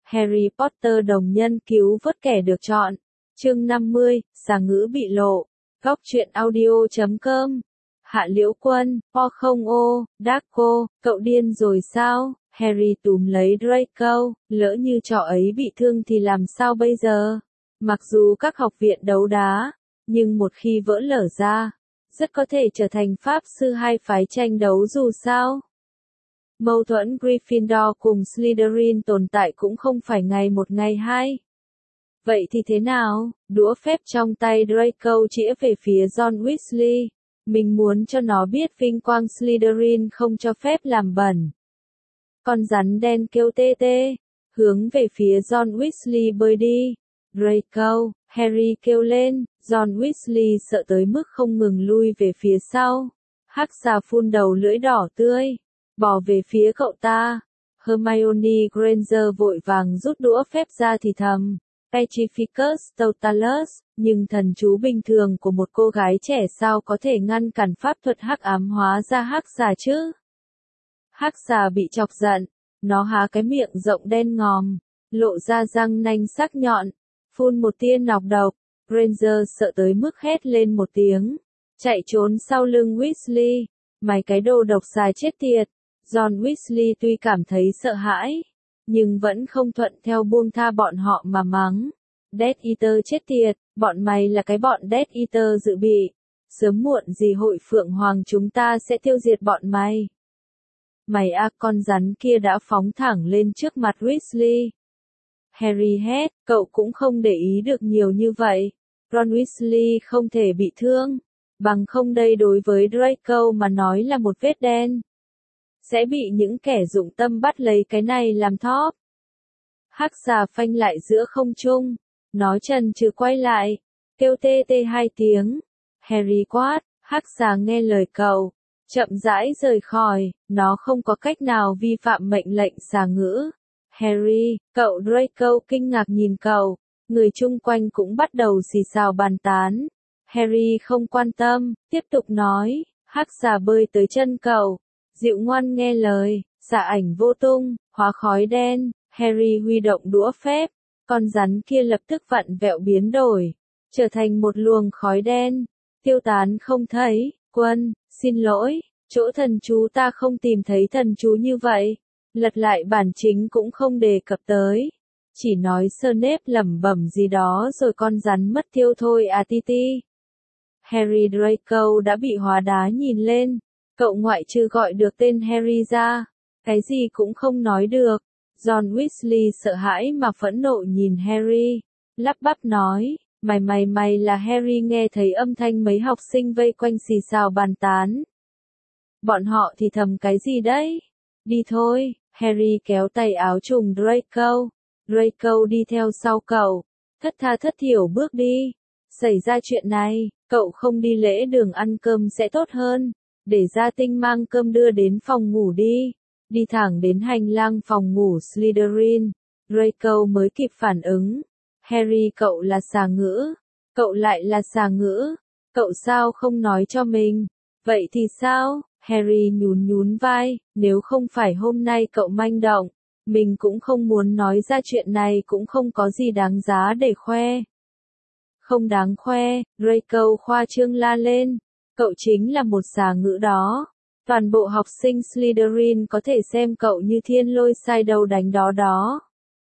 Harry Potter đồng nhân cứu vớt kẻ được chọn. Chương 50, xà ngữ bị lộ. Góc truyện audio.com. Hạ Liễu Quân, O không ô, Draco, cậu điên rồi sao? Harry túm lấy Draco, lỡ như trò ấy bị thương thì làm sao bây giờ? Mặc dù các học viện đấu đá, nhưng một khi vỡ lở ra, rất có thể trở thành pháp sư hai phái tranh đấu dù sao. Mâu thuẫn Gryffindor cùng Slytherin tồn tại cũng không phải ngày một ngày hai. Vậy thì thế nào? Đũa phép trong tay Draco chĩa về phía John Weasley. Mình muốn cho nó biết vinh quang Slytherin không cho phép làm bẩn. Con rắn đen kêu tê tê, hướng về phía John Weasley bơi đi. Draco, Harry kêu lên, John Weasley sợ tới mức không ngừng lui về phía sau. Hắc xà phun đầu lưỡi đỏ tươi, bò về phía cậu ta. Hermione Granger vội vàng rút đũa phép ra thì thầm. Petrificus Totalus, nhưng thần chú bình thường của một cô gái trẻ sao có thể ngăn cản pháp thuật hắc ám hóa ra hắc xà chứ? Hắc xà bị chọc giận, nó há cái miệng rộng đen ngòm, lộ ra răng nanh sắc nhọn, phun một tia nọc độc. Granger sợ tới mức hét lên một tiếng, chạy trốn sau lưng Weasley. Mày cái đồ độc xà chết tiệt. John Weasley tuy cảm thấy sợ hãi, nhưng vẫn không thuận theo buông tha bọn họ mà mắng. Death Eater chết tiệt, bọn mày là cái bọn Death Eater dự bị. Sớm muộn gì hội Phượng Hoàng chúng ta sẽ tiêu diệt bọn mày. Mày con rắn kia đã phóng thẳng lên trước mặt Weasley. Harry hét, cậu cũng không để ý được nhiều như vậy. Ron Weasley không thể bị thương. Bằng không đây đối với Draco mà nói là một vết đen. Sẽ bị những kẻ dụng tâm bắt lấy cái này làm thóp. Hắc xà phanh lại giữa không trung. Nó chần chừ quay lại. Kêu tê tê hai tiếng. Harry quát, hắc xà nghe lời cậu. Chậm rãi rời khỏi. Nó không có cách nào vi phạm mệnh lệnh xà ngữ. Harry, cậu Draco kinh ngạc nhìn cậu. Người chung quanh cũng bắt đầu xì xào bàn tán. Harry không quan tâm, tiếp tục nói. Hắc xà bơi tới chân cậu. Dịu ngoan nghe lời, xà ảnh vô tung, hóa khói đen. Harry huy động đũa phép. Con rắn kia lập tức vặn vẹo biến đổi, trở thành một luồng khói đen, tiêu tán không thấy. Quân, xin lỗi, chỗ thần chú ta không tìm thấy thần chú như vậy. Lật lại bản chính cũng không đề cập tới. Chỉ nói Snape lẩm bẩm gì đó rồi con rắn mất tiêu thôi à Titi. Harry Draco đã bị hóa đá nhìn lên. Cậu ngoại trừ gọi được tên Harry ra, cái gì cũng không nói được. John Weasley sợ hãi mà phẫn nộ nhìn Harry, lắp bắp nói, mày là Harry. Nghe thấy âm thanh mấy học sinh vây quanh xì xào bàn tán. Bọn họ thì thầm cái gì đấy? Đi thôi, Harry kéo tay áo trùng Draco. Draco đi theo sau cậu, thất tha thất thiểu bước đi. Xảy ra chuyện này, cậu không đi lễ đường ăn cơm sẽ tốt hơn. Để Gia Tinh mang cơm đưa đến phòng ngủ đi. Đi thẳng đến hành lang phòng ngủ Slytherin. Draco mới kịp phản ứng. Harry, cậu là xà ngữ. Cậu lại là xà ngữ. Cậu sao không nói cho mình? Vậy thì sao? Harry nhún vai. Nếu không phải hôm nay cậu manh động, mình cũng không muốn nói ra chuyện này, cũng không có gì đáng giá để khoe. Không đáng khoe, Draco khoa trương la lên. Cậu chính là một xà ngữ đó. Toàn bộ học sinh Slytherin có thể xem cậu như thiên lôi sai đâu đánh đó đó.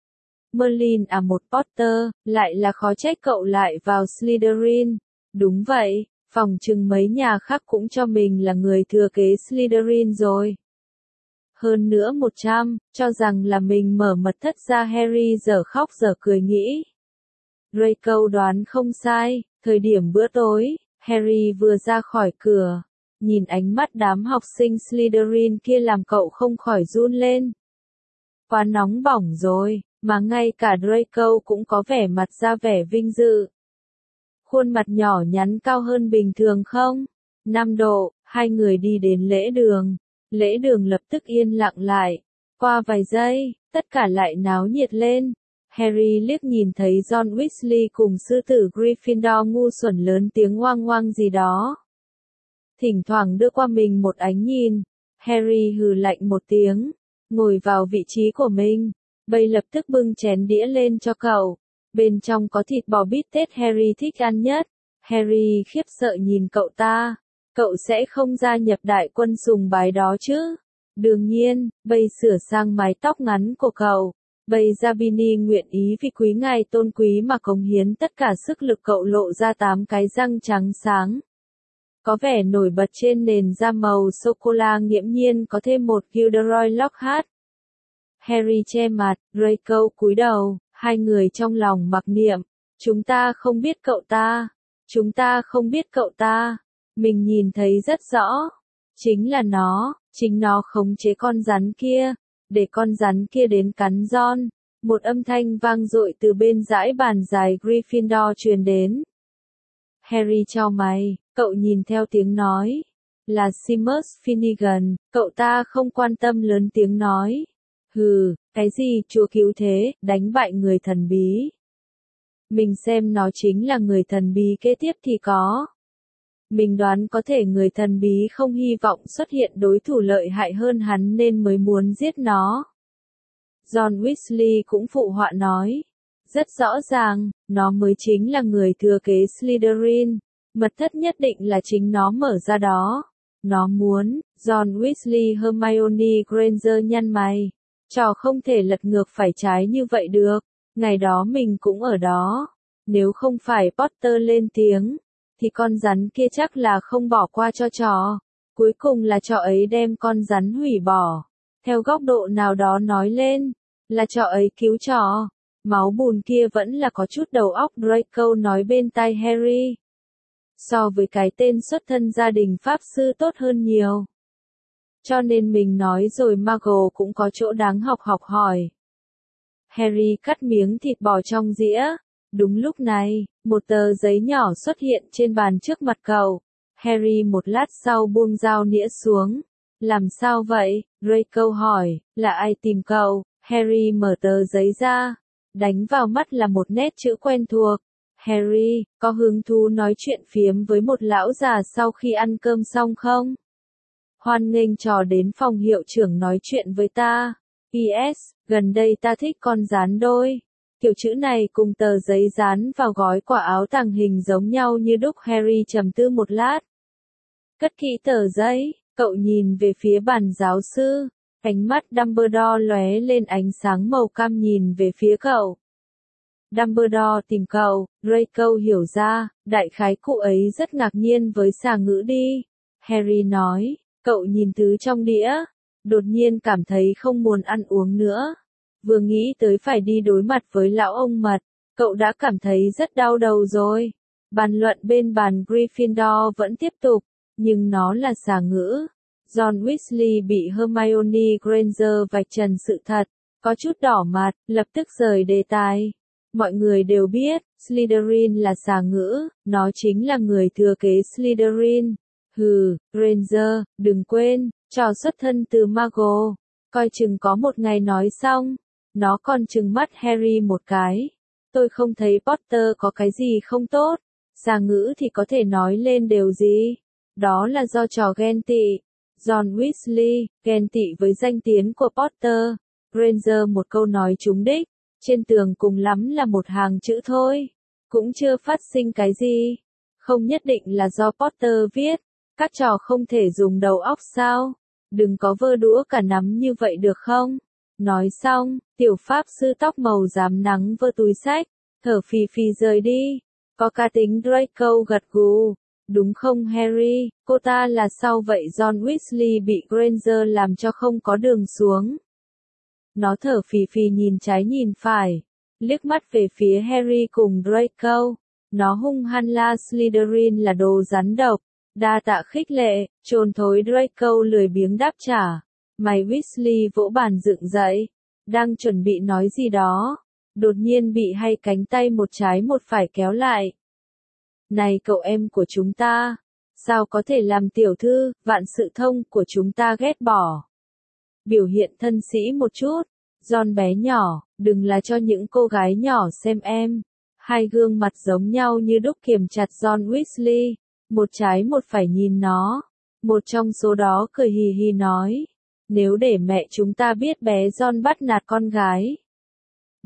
Merlin một Potter, lại là khó trách cậu lại vào Slytherin. Đúng vậy, phòng chừng mấy nhà khác cũng cho mình là người thừa kế Slytherin rồi. Hơn nữa 100, cho rằng là mình mở mật thất ra. Harry dở khóc dở cười nghĩ. Draco đoán không sai, thời điểm bữa tối, Harry vừa ra khỏi cửa, nhìn ánh mắt đám học sinh Slytherin kia làm cậu không khỏi run lên. Quá nóng bỏng rồi, mà ngay cả Draco cũng có vẻ mặt ra vẻ vinh dự. Khuôn mặt nhỏ nhắn cao hơn bình thường không? 5 độ, hai người đi đến lễ đường. Lễ đường lập tức yên lặng lại. Qua vài giây, tất cả lại náo nhiệt lên. Harry liếc nhìn thấy John Weasley cùng sư tử Gryffindor ngu xuẩn lớn tiếng oang gì đó. Thỉnh thoảng đưa qua mình một ánh nhìn. Harry hừ lạnh một tiếng, ngồi vào vị trí của mình. Bay lập tức bưng chén đĩa lên cho cậu. Bên trong có thịt bò bít tết Harry thích ăn nhất. Harry khiếp sợ nhìn cậu ta. Cậu sẽ không gia nhập đại quân sùng bái đó chứ? Đương nhiên, Bay sửa sang mái tóc ngắn của cậu. Bay Zabini nguyện ý vì quý ngài tôn quý mà cống hiến tất cả sức lực, cậu lộ ra 8 cái răng trắng sáng. Có vẻ nổi bật trên nền da màu sô-cô-la, nghiễm nhiên có thêm một Gilderoy Lockhart. Harry che mặt, Draco cúi đầu, hai người trong lòng mặc niệm. Chúng ta không biết cậu ta. Chúng ta không biết cậu ta. Mình nhìn thấy rất rõ. Chính là nó, chính nó khống chế con rắn kia. Để con rắn kia đến cắn Ron. Một âm thanh vang dội từ bên dãy bàn dài Gryffindor truyền đến. Harry chau mày, cậu nhìn theo tiếng nói. Là Seamus Finnegan, cậu ta không quan tâm lớn tiếng nói. Hừ, cái gì chúa cứu thế, đánh bại người thần bí. Mình xem nó chính là người thần bí kế tiếp thì có. Mình đoán có thể người thần bí không hy vọng xuất hiện đối thủ lợi hại hơn hắn nên mới muốn giết nó. John Weasley cũng phụ họa nói. Rất rõ ràng, nó mới chính là người thừa kế Slytherin. Mật thất nhất định là chính nó mở ra đó. Nó muốn, John Weasley Hermione Granger nhăn mày. Trò không thể lật ngược phải trái như vậy được. Ngày đó mình cũng ở đó. Nếu không phải Potter lên tiếng, thì con rắn kia chắc là không bỏ qua cho trò. Cuối cùng là trò ấy đem con rắn hủy bỏ. Theo góc độ nào đó nói lên, là trò ấy cứu trò. Máu bùn kia vẫn là có chút đầu óc, Draco nói bên tai Harry. So với cái tên xuất thân gia đình pháp sư tốt hơn nhiều. Cho nên mình nói rồi, Muggle cũng có chỗ đáng học hỏi. Harry cắt miếng thịt bò trong dĩa. Đúng lúc này, một tờ giấy nhỏ xuất hiện trên bàn trước mặt cậu. Harry một lát sau buông dao nĩa xuống. Làm sao vậy? Draco hỏi, là ai tìm cậu? Harry mở tờ giấy ra. Đánh vào mắt là một nét chữ quen thuộc. Harry, có hứng thú nói chuyện phiếm với một lão già sau khi ăn cơm xong không? Hoan nghênh trò đến phòng hiệu trưởng nói chuyện với ta. P.S. Gần đây ta thích con rán đôi. Kiểu chữ này cùng tờ giấy dán vào gói quả áo tàng hình giống nhau như đúc. Harry trầm tư một lát. Cất kỹ tờ giấy, cậu nhìn về phía bàn giáo sư. Ánh mắt Dumbledore lóe lên ánh sáng màu cam nhìn về phía cậu. Dumbledore tìm cậu, Draco hiểu ra, đại khái cụ ấy rất ngạc nhiên với xà ngữ đi. Harry nói, cậu nhìn thứ trong đĩa, đột nhiên cảm thấy không muốn ăn uống nữa. Vừa nghĩ tới phải đi đối mặt với lão ông mật, cậu đã cảm thấy rất đau đầu rồi. Bàn luận bên bàn Gryffindor vẫn tiếp tục, nhưng nó là xà ngữ. John Weasley bị Hermione Granger vạch trần sự thật, có chút đỏ mặt, lập tức rời đề tài. Mọi người đều biết, Slytherin là xà ngữ, nó chính là người thừa kế Slytherin. Hừ, Granger, đừng quên, trò xuất thân từ Muggle. Coi chừng có một ngày nói xong, nó còn trừng mắt Harry một cái. Tôi không thấy Potter có cái gì không tốt, xà ngữ thì có thể nói lên điều gì. Đó là do trò ghen tị. John Weasley, ghen tị với danh tiếng của Potter. Granger một câu nói trúng đích, trên tường cùng lắm là một hàng chữ thôi. Cũng chưa phát sinh cái gì. Không nhất định là do Potter viết. Các trò không thể dùng đầu óc sao? Đừng có vơ đũa cả nắm như vậy được không? Nói xong, tiểu pháp sư tóc màu rám nắng vơ túi sách, thở phì phì rời đi. Có cá tính, Draco gật gù. Đúng không Harry, cô ta là sao vậy? John Weasley bị Granger làm cho không có đường xuống. Nó thở phì phì nhìn trái nhìn phải, liếc mắt về phía Harry cùng Draco. Nó hung hăng la Slytherin là đồ rắn độc. Đa tạ khích lệ, trồn thối. Draco lười biếng đáp trả. Mày Weasley vỗ bàn dựng dậy, đang chuẩn bị nói gì đó, đột nhiên bị hai cánh tay một trái một phải kéo lại. Này cậu em của chúng ta, sao có thể làm tiểu thư, vạn sự thông của chúng ta ghét bỏ? Biểu hiện thân sĩ một chút. John bé nhỏ, đừng là cho những cô gái nhỏ xem em. Hai gương mặt giống nhau như đúc kiềm chặt John Weasley, một trái một phải nhìn nó. Một trong số đó cười hì hì nói, nếu để mẹ chúng ta biết bé John bắt nạt con gái,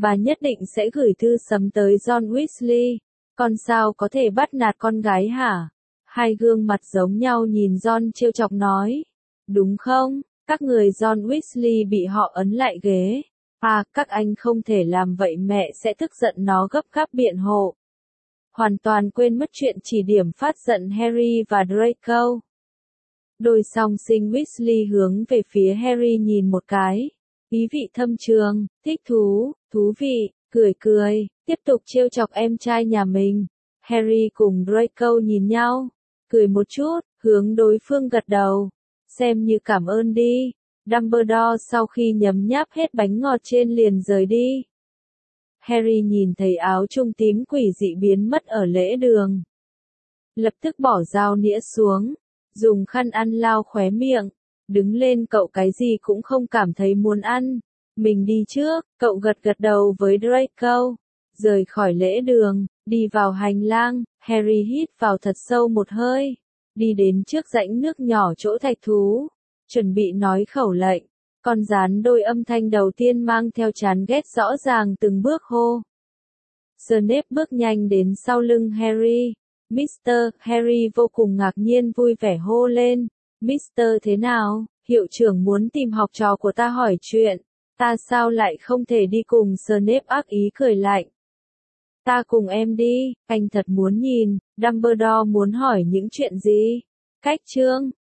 Bà nhất định sẽ gửi thư sấm tới John Weasley. Con sao có thể bắt nạt con gái hả? Hai gương mặt giống nhau nhìn John trêu chọc nói. Đúng không? Các người John Weasley bị họ ấn lại ghế. À, các anh không thể làm vậy, mẹ sẽ tức giận, nó gấp gáp biện hộ. Hoàn toàn quên mất chuyện chỉ điểm phát giận Harry và Draco. Đôi song sinh Weasley hướng về phía Harry nhìn một cái. Ý vị thâm trường, thích thú, thú vị, cười cười, tiếp tục trêu chọc em trai nhà mình. Harry cùng Draco nhìn nhau, cười một chút, hướng đối phương gật đầu. Xem như cảm ơn đi. Dumbledore sau khi nhấm nháp hết bánh ngọt trên liền rời đi. Harry nhìn thấy áo trung tím quỷ dị biến mất ở lễ đường. Lập tức bỏ dao nĩa xuống, dùng khăn ăn lau khóe miệng. Đứng lên, cậu cái gì cũng không cảm thấy muốn ăn. Mình đi trước, cậu gật gật đầu với Draco. Rời khỏi lễ đường, đi vào hành lang, Harry hít vào thật sâu một hơi. Đi đến trước rãnh nước nhỏ chỗ thạch thú. Chuẩn bị nói khẩu lệnh. Con rán đôi âm thanh đầu tiên mang theo chán ghét rõ ràng từng bước hô. Snape bước nhanh đến sau lưng Harry. Mr. Harry vô cùng ngạc nhiên vui vẻ hô lên. Mr. thế nào? Hiệu trưởng muốn tìm học trò của ta hỏi chuyện. Ta sao lại không thể đi cùng? Snape ác ý cười lạnh. Ta cùng em đi, anh thật muốn nhìn, Dumbledore muốn hỏi những chuyện gì? Cách chương